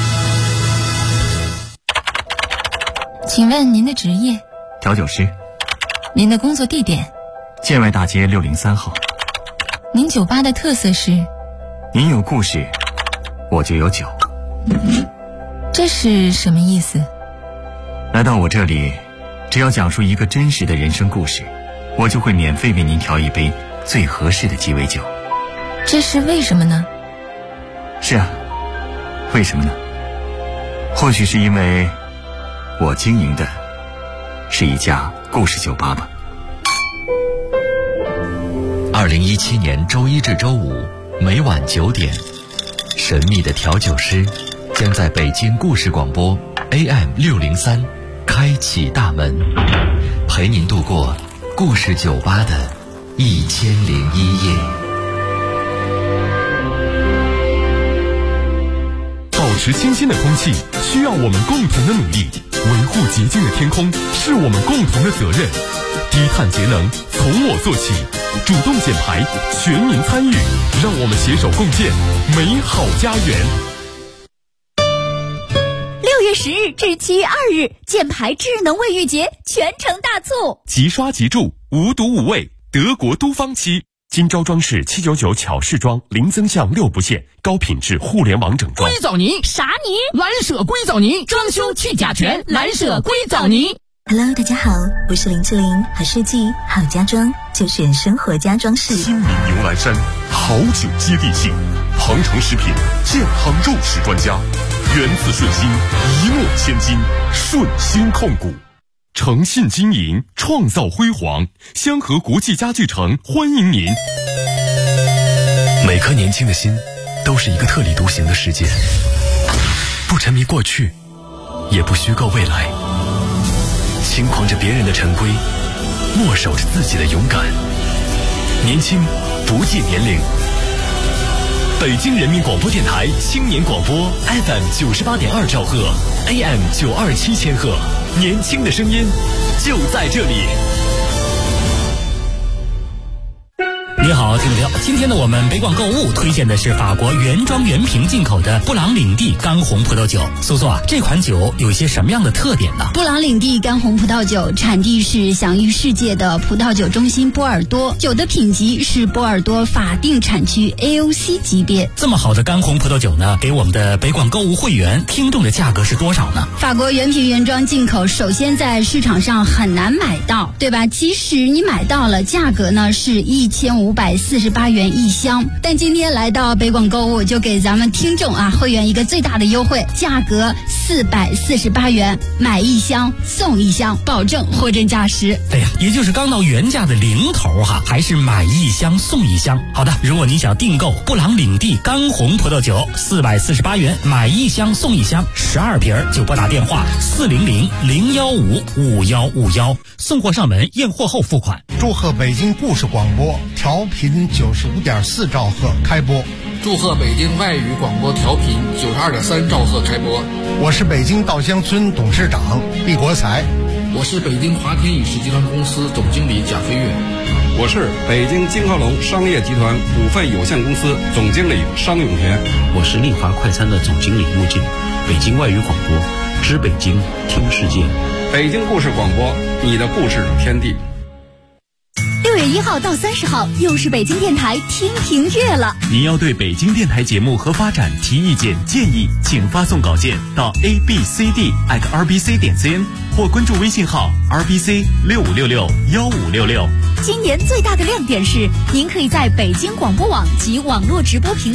请问您的职业？ 调酒师。 您的工作地点？ 建外大街603号。 您酒吧的特色是？ 您有故事，我就有酒。 这是什么意思？ 来到我这里，只要讲述一个真实的人生故事，我就会免费为您调一杯最合适的鸡尾酒。 这是为什么呢？ 是啊，为什么呢？或许是因为我经营的是一家故事酒吧吧。 2017年周一至周五每晚9点，神秘的调酒师将在北京故事广播 AM603开启大门，陪您度过故事酒吧的1001夜。 保持清新的空气需要我们共同的努力，维护洁净的天空是我们共同的责任。低碳节能从我做起，主动减排，全民参与，让我们携手共建美好家园。 6月10日至7月2日，箭牌智能卫浴节全程大促， 即刷即住，无毒无味，德国都芳漆。金招装饰799巧饰装，零增项6不限，高品质互联网整装。 硅藻泥啥泥？蓝舍硅藻泥，装修去甲醛，蓝舍硅藻泥。 Hello， 大家好，我是林志玲，好设计好家装就选生活家装饰。 新民牛栏山，好酒接地气，鹏程食品健康肉食专家，源自顺心，一诺千金，顺心控股。诚信经营，创造辉煌。香河国际家具城欢迎您。 每颗年轻的心都是一个特立独行的世界，不沉迷过去，也不虚构未来，轻狂着别人的陈规，默守着自己的勇敢。年轻不计年龄。北京人民广播电台青年广播 FM 98.2兆赫 AM 927千赫，年轻的声音就在这里。 你好，听众朋友，今天呢，我们北广购物推荐的是法国原装原瓶进口的布朗领地干红葡萄酒。苏苏啊，这款酒有一些什么样的特点呢？ 布朗领地干红葡萄酒产地是享誉世界的葡萄酒中心波尔多，酒的品级是波尔多法定产区 AOC 级别。 这么好的干红葡萄酒呢，给我们的北广购物会员听众的价格是多少呢？ 法国原瓶原装进口，首先在市场上很难买到，对吧？即使你买到了，价格呢是1548元一箱，但今天来到北广购物，就给咱们听众会员一个最大的优惠，价格448元，买一箱送一箱，保证货真价实。 对呀，也就是刚到原价的零头还是买一箱送一箱。好的，如果你想订购布朗领地干红葡萄酒，448元买一箱送一箱，12瓶就拨打电话400-015-5151，送货上门，验货后付款。 祝贺北京故事广播调频95.4兆赫开播。 祝贺北京外语广播调频92.3兆赫开播。 我是北京稻香村董事长毕国才。 我是北京华天影视集团公司总经理贾飞跃。 我是北京金鹤龙商业集团股份有限公司总经理商永田。 我是丽华快餐的总经理穆静。北京外语广播，知北京，听世界。 北京故事广播，你的故事天地。 6月1号到30号，又是北京电台听评月了。 您要对北京电台节目和发展提意见建议，请发送稿件到 abcd@rbc.cn 或关注微信号 rbc65661566。 今年最大的亮点是，您可以在北京广播网及网络直播平台